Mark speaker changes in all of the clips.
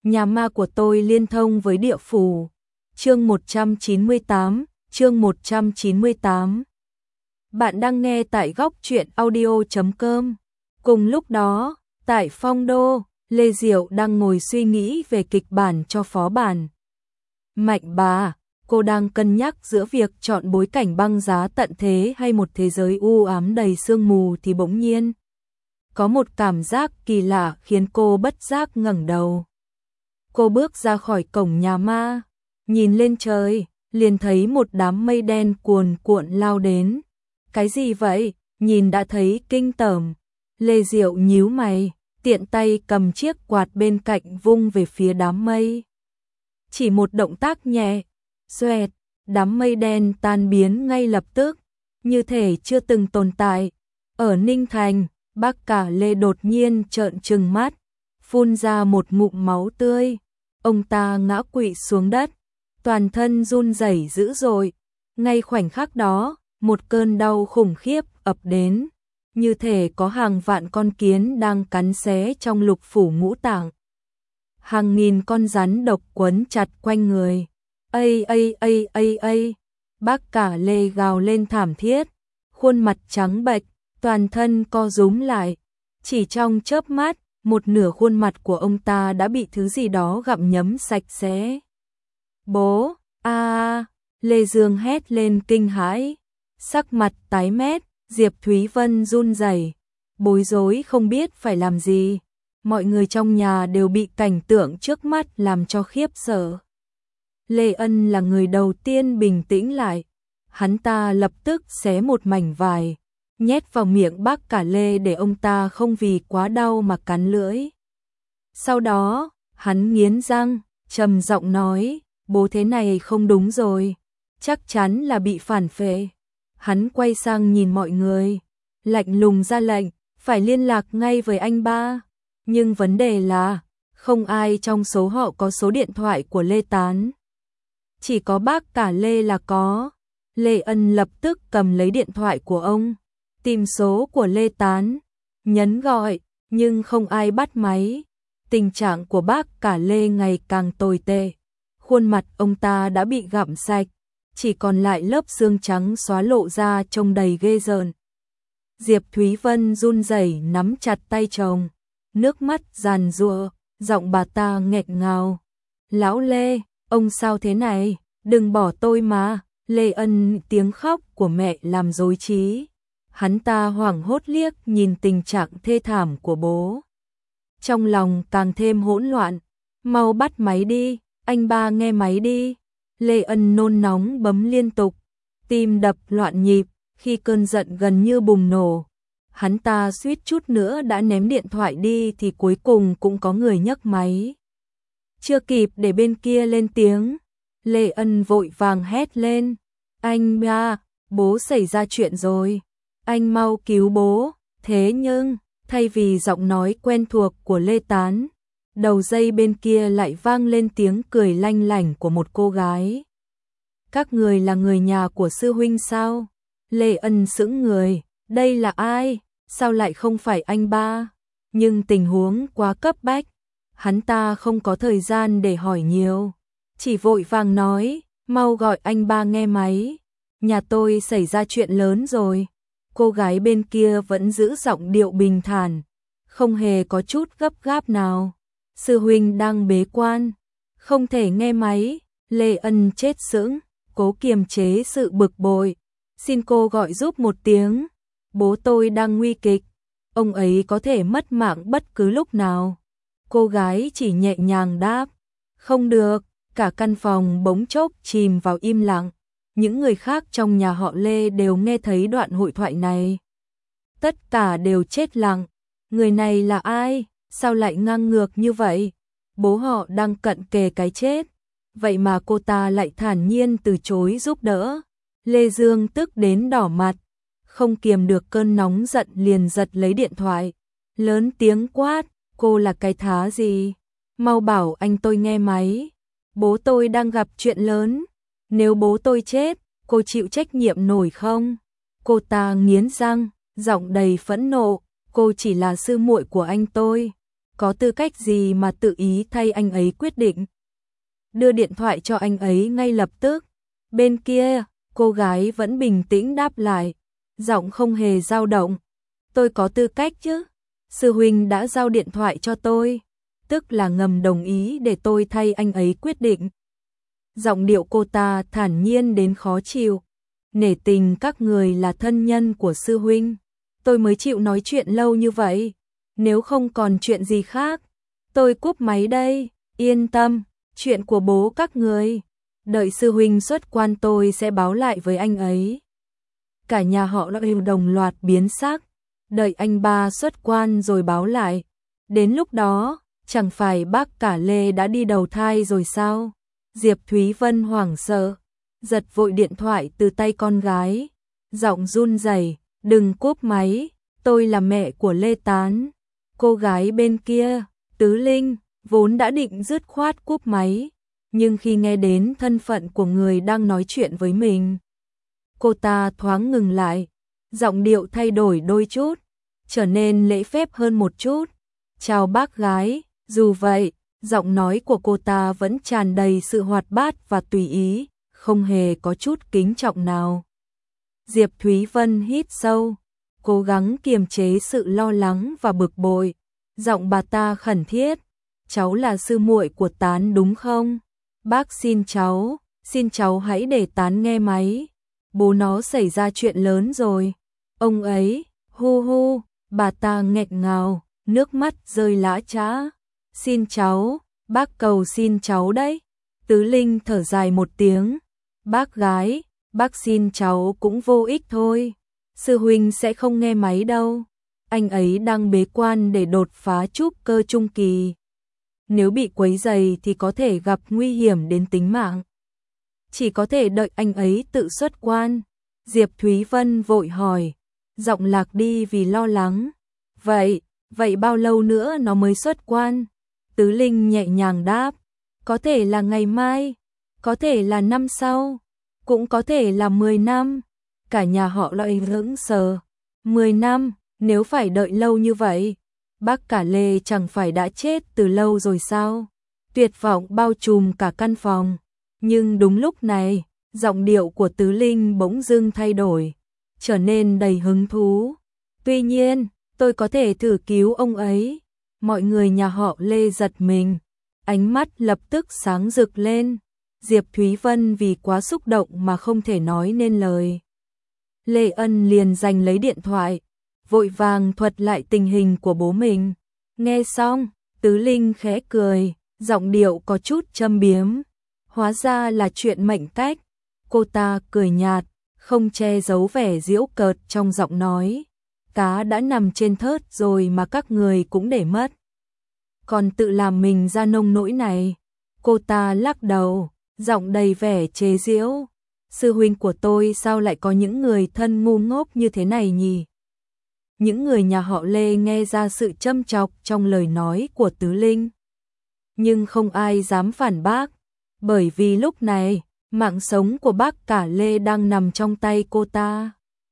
Speaker 1: nhà ma của tôi liên thông với địa phủ. Chương 198. Bạn đang nghe tại góc truyện audio.com. Cùng lúc đó, tại Phong Đô, Lê Diệu đang ngồi suy nghĩ về kịch bản cho phó bản Mạnh Bà. Cô đang cân nhắc giữa việc chọn bối cảnh băng giá tận thế hay một thế giới u ám đầy sương mù thì bỗng nhiên có một cảm giác kỳ lạ khiến cô bất giác ngẩng đầu. Cô bước ra khỏi cổng nhà ma, nhìn lên trời, liền thấy một đám mây đen cuồn cuộn lao đến. Cái gì vậy? Nhìn đã thấy kinh tởm. Lê Diệu nhíu mày, tiện tay cầm chiếc quạt bên cạnh vung về phía đám mây. Chỉ một động tác nhẹ, xoẹt, đám mây đen tan biến ngay lập tức, như thể chưa từng tồn tại. Ở Ninh Thành, bác cả Lê đột nhiên trợn trừng mắt, phun ra một ngụm máu tươi. Ông ta ngã quỵ xuống đất, toàn thân run rẩy dữ dội. Ngay khoảnh khắc đó, một cơn đau khủng khiếp ập đến, như thể có hàng vạn con kiến đang cắn xé trong lục phủ ngũ tạng. Hàng nghìn con rắn độc quấn chặt quanh người. Ây! Bác cả Lê gào lên thảm thiết, khuôn mặt trắng bệch, toàn thân co rúm lại. Chỉ trong chớp mắt, một nửa khuôn mặt của ông ta đã bị thứ gì đó gặm nhấm sạch sẽ. Bố! Lê Dương hét lên kinh hãi, sắc mặt tái mét. Diệp Thúy Vân run rẩy, bối rối không biết phải làm gì. Mọi người trong nhà đều bị cảnh tượng trước mắt làm cho khiếp sợ. Lê Ân là người đầu tiên bình tĩnh lại. Hắn ta lập tức xé một mảnh vải, nhét vào miệng bác cả Lê để ông ta không vì quá đau mà cắn lưỡi. Sau đó, hắn nghiến răng, trầm giọng nói, bố thế này không đúng rồi, chắc chắn là bị phản phệ. Hắn quay sang nhìn mọi người, lạnh lùng ra lệnh, phải liên lạc ngay với anh ba. Nhưng vấn đề là, không ai trong số họ có số điện thoại của Lê Tán. Chỉ có bác cả Lê là có. Lê Ân lập tức cầm lấy điện thoại của ông, tìm số của Lê Tán, nhấn gọi, nhưng không ai bắt máy. Tình trạng của bác cả Lê ngày càng tồi tệ. Khuôn mặt ông ta đã bị gặm sạch, chỉ còn lại lớp xương trắng xóa lộ ra trông đầy ghê rợn. Diệp Thúy Vân run rẩy nắm chặt tay chồng, nước mắt giàn giụa, giọng bà ta nghẹn ngào. Lão Lê, ông sao thế này, đừng bỏ tôi mà. Lê Ân, tiếng khóc của mẹ làm rối trí. Hắn ta hoảng hốt liếc nhìn tình trạng thê thảm của bố. Trong lòng càng thêm hỗn loạn. Mau bắt máy đi, anh ba nghe máy đi. Lê Ân nôn nóng bấm liên tục, tim đập loạn nhịp, khi cơn giận gần như bùng nổ. Hắn ta suýt chút nữa đã ném điện thoại đi thì cuối cùng cũng có người nhấc máy. Chưa kịp để bên kia lên tiếng, Lê Ân vội vàng hét lên, anh ba, bố xảy ra chuyện rồi, anh mau cứu bố. Thế nhưng, thay vì giọng nói quen thuộc của Lê Tán, đầu dây bên kia lại vang lên tiếng cười lanh lảnh của một cô gái. Các người là người nhà của sư huynh sao? Lê Ân sững người, đây là ai? Sao lại không phải anh ba? Nhưng tình huống quá cấp bách, hắn ta không có thời gian để hỏi nhiều, chỉ vội vàng nói, mau gọi anh ba nghe máy. Nhà tôi xảy ra chuyện lớn rồi. Cô gái bên kia vẫn giữ giọng điệu bình thản, không hề có chút gấp gáp nào. Sư huynh đang bế quan, không thể nghe máy. Lê Ân chết sững, cố kiềm chế sự bực bội. Xin cô gọi giúp một tiếng, bố tôi đang nguy kịch, ông ấy có thể mất mạng bất cứ lúc nào. Cô gái chỉ nhẹ nhàng đáp, không được. Cả căn phòng bỗng chốc chìm vào im lặng. Những người khác trong nhà họ Lê đều nghe thấy đoạn hội thoại này. Tất cả đều chết lặng. Người này là ai? Sao lại ngang ngược như vậy? Bố họ đang cận kề cái chết, vậy mà cô ta lại thản nhiên từ chối giúp đỡ. Lê Dương tức đến đỏ mặt, không kiềm được cơn nóng giận liền giật lấy điện thoại, lớn tiếng quát, cô là cái thá gì? Mau bảo anh tôi nghe máy. Bố tôi đang gặp chuyện lớn, nếu bố tôi chết, cô chịu trách nhiệm nổi không? Cô ta nghiến răng, giọng đầy phẫn nộ, cô chỉ là sư muội của anh tôi. có tư cách gì mà tự ý thay anh ấy quyết định. Đưa điện thoại cho anh ấy ngay lập tức. Bên kia, cô gái vẫn bình tĩnh đáp lại, giọng không hề dao động. Tôi có tư cách chứ? Sư huynh đã giao điện thoại cho tôi, tức là ngầm đồng ý để tôi thay anh ấy quyết định. Giọng điệu cô ta thản nhiên đến khó chịu. Nể tình các người là thân nhân của sư huynh, tôi mới chịu nói chuyện lâu như vậy. Nếu không còn chuyện gì khác, tôi cúp máy đây. Yên tâm, chuyện của bố các người, đợi sư huynh xuất quan tôi sẽ báo lại với anh ấy. Cả nhà họ đều đồng loạt biến sắc, đợi anh ba xuất quan rồi báo lại. Đến lúc đó, chẳng phải bác cả Lê đã đi đầu thai rồi sao? Diệp Thúy Vân hoảng sợ, giật vội điện thoại từ tay con gái, giọng run rẩy, đừng cúp máy, tôi là mẹ của Lê Tán. Cô gái bên kia, Tứ Linh, vốn đã định dứt khoát cúp máy, nhưng khi nghe đến thân phận của người đang nói chuyện với mình, cô ta thoáng ngừng lại, giọng điệu thay đổi đôi chút, trở nên lễ phép hơn một chút. Chào bác gái. Dù vậy, giọng nói của cô ta vẫn tràn đầy sự hoạt bát và tùy ý, không hề có chút kính trọng nào. Diệp Thúy Vân hít sâu, cố gắng kiềm chế sự lo lắng và bực bội. Giọng bà ta khẩn thiết, cháu là sư muội của Tán đúng không? Bác xin cháu hãy để Tán nghe máy. Bố nó xảy ra chuyện lớn rồi. Ông ấy, hu hu, bà ta nghẹn ngào, nước mắt rơi lã chã. Xin cháu, bác cầu xin cháu đấy. Tứ Linh thở dài một tiếng. Bác gái, bác xin cháu cũng vô ích thôi. Sư huynh sẽ không nghe máy đâu. Anh ấy đang bế quan để đột phá trúc cơ trung kỳ. Nếu bị quấy rầy thì có thể gặp nguy hiểm đến tính mạng. Chỉ có thể đợi anh ấy tự xuất quan. Diệp Thúy Vân vội hỏi, giọng lạc đi vì lo lắng. Vậy bao lâu nữa nó mới xuất quan? Tứ Linh nhẹ nhàng đáp, có thể là ngày mai, có thể là năm sau, cũng có thể là 10 năm. Cả nhà họ lại hững sờ. 10 năm, nếu phải đợi lâu như vậy, bác cả Lê chẳng phải đã chết từ lâu rồi sao? Tuyệt vọng bao trùm cả căn phòng. Nhưng đúng lúc này, giọng điệu của Tứ Linh bỗng dưng thay đổi, trở nên đầy hứng thú. Tuy nhiên, tôi có thể thử cứu ông ấy. Mọi người nhà họ Lê giật mình, ánh mắt lập tức sáng rực lên. Diệp Thúy Vân vì quá xúc động mà không thể nói nên lời. Lê Ân liền giành lấy điện thoại, vội vàng thuật lại tình hình của bố mình. Nghe xong, Tứ Linh khẽ cười, giọng điệu có chút châm biếm. Hóa ra là chuyện mệnh cách. Cô ta cười nhạt, không che giấu vẻ giễu cợt trong giọng nói. Cá đã nằm trên thớt rồi mà các người cũng để mất. Còn tự làm mình ra nông nỗi này. Cô ta lắc đầu, giọng đầy vẻ chế giễu. Sư huynh của tôi sao lại có những người thân ngu ngốc như thế này nhỉ? Những người nhà họ Lê nghe ra sự châm chọc trong lời nói của Tứ Linh. Nhưng không ai dám phản bác, bởi vì lúc này, mạng sống của bác cả Lê đang nằm trong tay cô ta.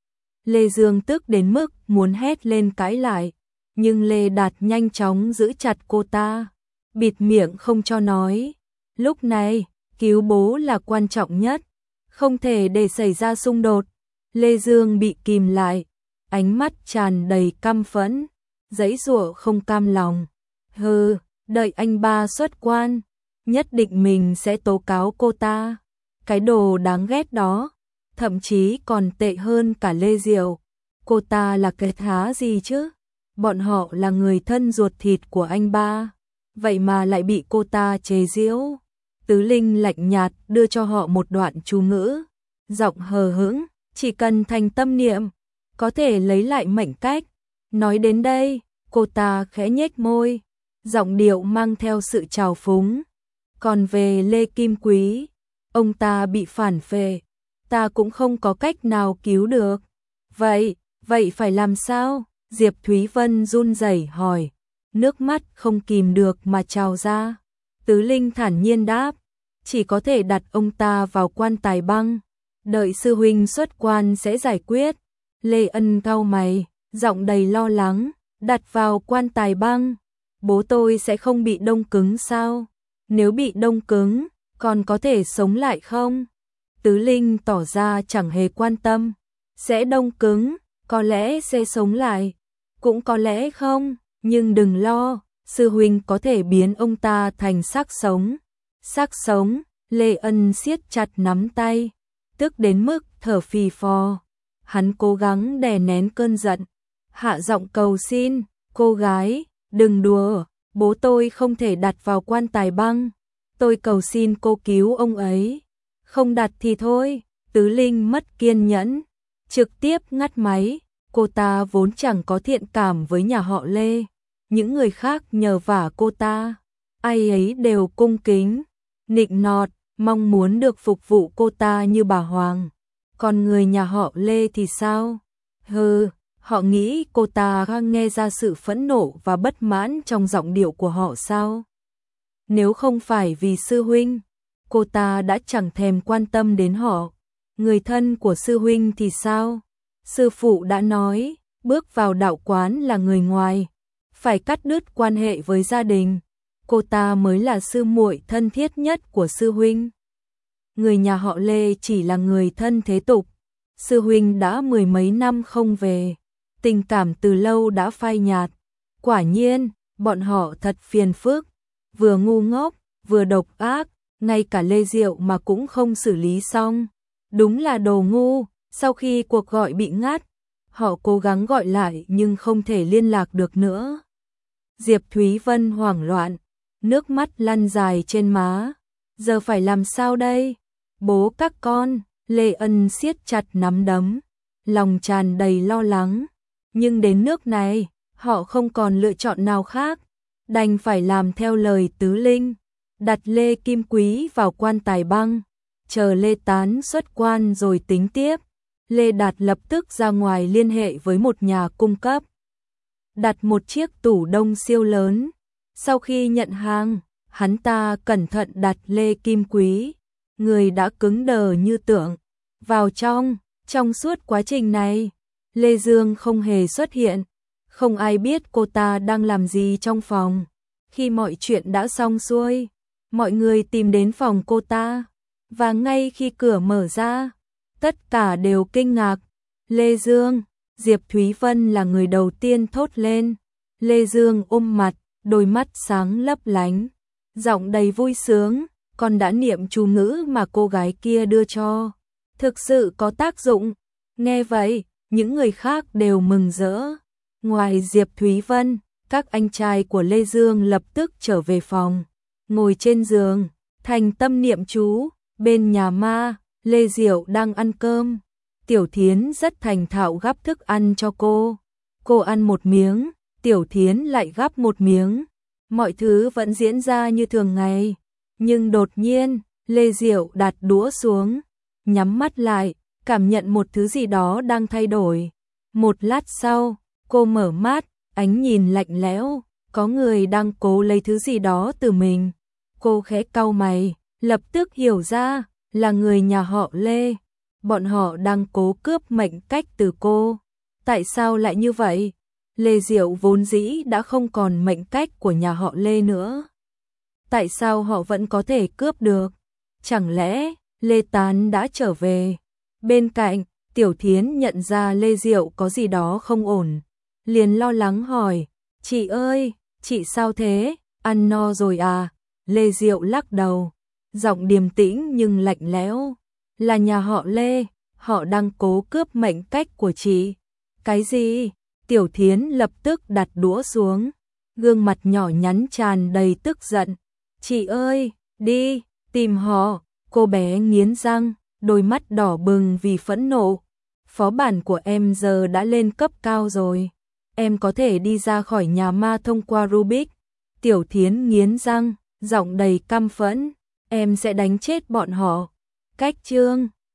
Speaker 1: Lê Dương tức đến mức muốn hét lên cãi lại, nhưng Lê Đạt nhanh chóng giữ chặt cô ta, bịt miệng không cho nói. Lúc này, cứu bố là quan trọng nhất, không thể để xảy ra xung đột. Lê Dương bị kìm lại, ánh mắt tràn đầy căm phẫn, giãy giụa không cam lòng. Hừ, đợi anh ba xuất quan, nhất định mình sẽ tố cáo cô ta. Cái đồ đáng ghét đó, thậm chí còn tệ hơn cả Lê Diệu. Cô ta là cái thá gì chứ? Bọn họ là người thân ruột thịt của anh ba, vậy mà lại bị cô ta chế giễu. Tứ Linh lạnh nhạt đưa cho họ một đoạn chú ngữ, giọng hờ hững, chỉ cần thành tâm niệm, có thể lấy lại mệnh cách. Nói đến đây, cô ta khẽ nhếch môi, giọng điệu mang theo sự trào phúng. Còn về Lê Kim Quý, ông ta bị phản phệ, ta cũng không có cách nào cứu được. Vậy phải làm sao? Diệp Thúy Vân run rẩy hỏi, nước mắt không kìm được mà trào ra. Tứ Linh thản nhiên đáp, chỉ có thể đặt ông ta vào quan tài băng, đợi sư huynh xuất quan sẽ giải quyết. Lê Ân cau mày, giọng đầy lo lắng, đặt vào quan tài băng. bố tôi sẽ không bị đông cứng sao? Nếu bị đông cứng, còn có thể sống lại không? Tứ Linh tỏ ra chẳng hề quan tâm. Sẽ đông cứng, có lẽ sẽ sống lại, cũng có lẽ không, nhưng đừng lo, sư huynh có thể biến ông ta thành xác sống. Xác sống, Lê Ân siết chặt nắm tay, tức đến mức thở phì phò. Hắn cố gắng đè nén cơn giận, hạ giọng cầu xin, cô gái, đừng đùa, bố tôi không thể đặt vào quan tài băng. Tôi cầu xin cô cứu ông ấy. Không đặt thì thôi. Tứ Linh mất kiên nhẫn, trực tiếp ngắt máy. Cô ta vốn chẳng có thiện cảm với nhà họ Lê. Những người khác nhờ vả cô ta, ai ấy đều cung kính, nịnh nọt, mong muốn được phục vụ cô ta như bà Hoàng. Còn người nhà họ Lê thì sao? Họ nghĩ cô ta nghe ra sự phẫn nộ và bất mãn trong giọng điệu của họ sao? Nếu không phải vì sư huynh, cô ta đã chẳng thèm quan tâm đến họ. Người thân của sư huynh thì sao? Sư phụ đã nói, bước vào đạo quán là người ngoài, phải cắt đứt quan hệ với gia đình. Cô ta mới là sư muội thân thiết nhất của sư huynh. Người nhà họ Lê chỉ là người thân thế tục. Sư huynh đã 10 mấy năm không về, tình cảm từ lâu đã phai nhạt. Quả nhiên, bọn họ thật phiền phức, vừa ngu ngốc, vừa độc ác, ngay cả Lê Diệu mà cũng không xử lý xong. Đúng là đồ ngu. Sau khi cuộc gọi bị ngắt, họ cố gắng gọi lại nhưng không thể liên lạc được nữa. Diệp Thúy Vân hoảng loạn, nước mắt lăn dài trên má. Giờ phải làm sao đây? Bố các con, Lê Ân siết chặt nắm đấm, lòng tràn đầy lo lắng. Nhưng đến nước này, họ không còn lựa chọn nào khác, đành phải làm theo lời Tứ Linh, đặt Lê Kim Quý vào quan tài băng, chờ Lê Tán xuất quan rồi tính tiếp. Lê Đạt lập tức ra ngoài liên hệ với một nhà cung cấp, đặt một chiếc tủ đông siêu lớn. Sau khi nhận hàng, hắn ta cẩn thận đặt Lê Kim Quý, người đã cứng đờ như tượng, vào trong. Trong suốt quá trình này, Lê Dương không hề xuất hiện, không ai biết cô ta đang làm gì trong phòng. Khi mọi chuyện đã xong xuôi, mọi người tìm đến phòng cô ta, và ngay khi cửa mở ra, tất cả đều kinh ngạc. Lê Dương, Diệp Thúy Vân là người đầu tiên thốt lên. Lê Dương ôm mặt, đôi mắt sáng lấp lánh, giọng đầy vui sướng, con đã niệm chú ngữ mà cô gái kia đưa cho. Thực sự có tác dụng. Nghe vậy, những người khác đều mừng rỡ. Ngoài Diệp Thúy Vân, các anh trai của Lê Dương lập tức trở về phòng, ngồi trên giường, thành tâm niệm chú. Bên nhà ma, Lê Diệu đang ăn cơm. Tiểu Thiến rất thành thạo gắp thức ăn cho cô. Cô ăn một miếng, Tiểu Thiến lại gắp một miếng. Mọi thứ vẫn diễn ra như thường ngày. Nhưng đột nhiên, Lê Diệu đặt đũa xuống, nhắm mắt lại, cảm nhận một thứ gì đó đang thay đổi. Một lát sau, cô mở mắt, ánh nhìn lạnh lẽo, có người đang cố lấy thứ gì đó từ mình. Cô khẽ cau mày, lập tức hiểu ra, là người nhà họ Lê. Bọn họ đang cố cướp mệnh cách từ cô. Tại sao lại như vậy? Lê Diệu vốn dĩ đã không còn mệnh cách của nhà họ Lê nữa. Tại sao họ vẫn có thể cướp được? Chẳng lẽ Lê Tán đã trở về? Bên cạnh, Tiểu Thiến nhận ra Lê Diệu có gì đó không ổn, liền lo lắng hỏi, chị ơi, chị sao thế? Ăn no rồi à? Lê Diệu lắc đầu, giọng điềm tĩnh nhưng lạnh lẽo. Là nhà họ Lê, họ đang cố cướp mệnh cách của chị. Cái gì? Tiểu Thiến lập tức đặt đũa xuống, gương mặt nhỏ nhắn tràn đầy tức giận. Chị ơi, đi, tìm họ. Cô bé nghiến răng, đôi mắt đỏ bừng vì phẫn nộ. Phó bản của em giờ đã lên cấp cao rồi. Em có thể đi ra khỏi nhà ma thông qua Rubik. Tiểu Thiến nghiến răng, giọng đầy căm phẫn. Em sẽ đánh chết bọn họ. Cách chương